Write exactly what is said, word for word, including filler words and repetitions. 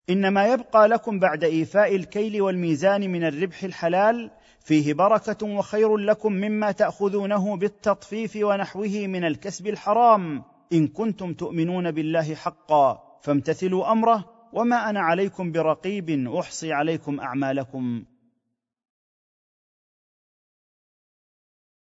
إنما يبقى لكم بعد إيفاء الكيل والميزان من الربح الحلال فيه بركة وخير لكم مما تأخذونه بالتطفيف ونحوه من الكسب الحرام، إن كنتم تؤمنون بالله حقا، فامتثلوا أمره، وما أنا عليكم برقيب أحصي عليكم أعمالكم.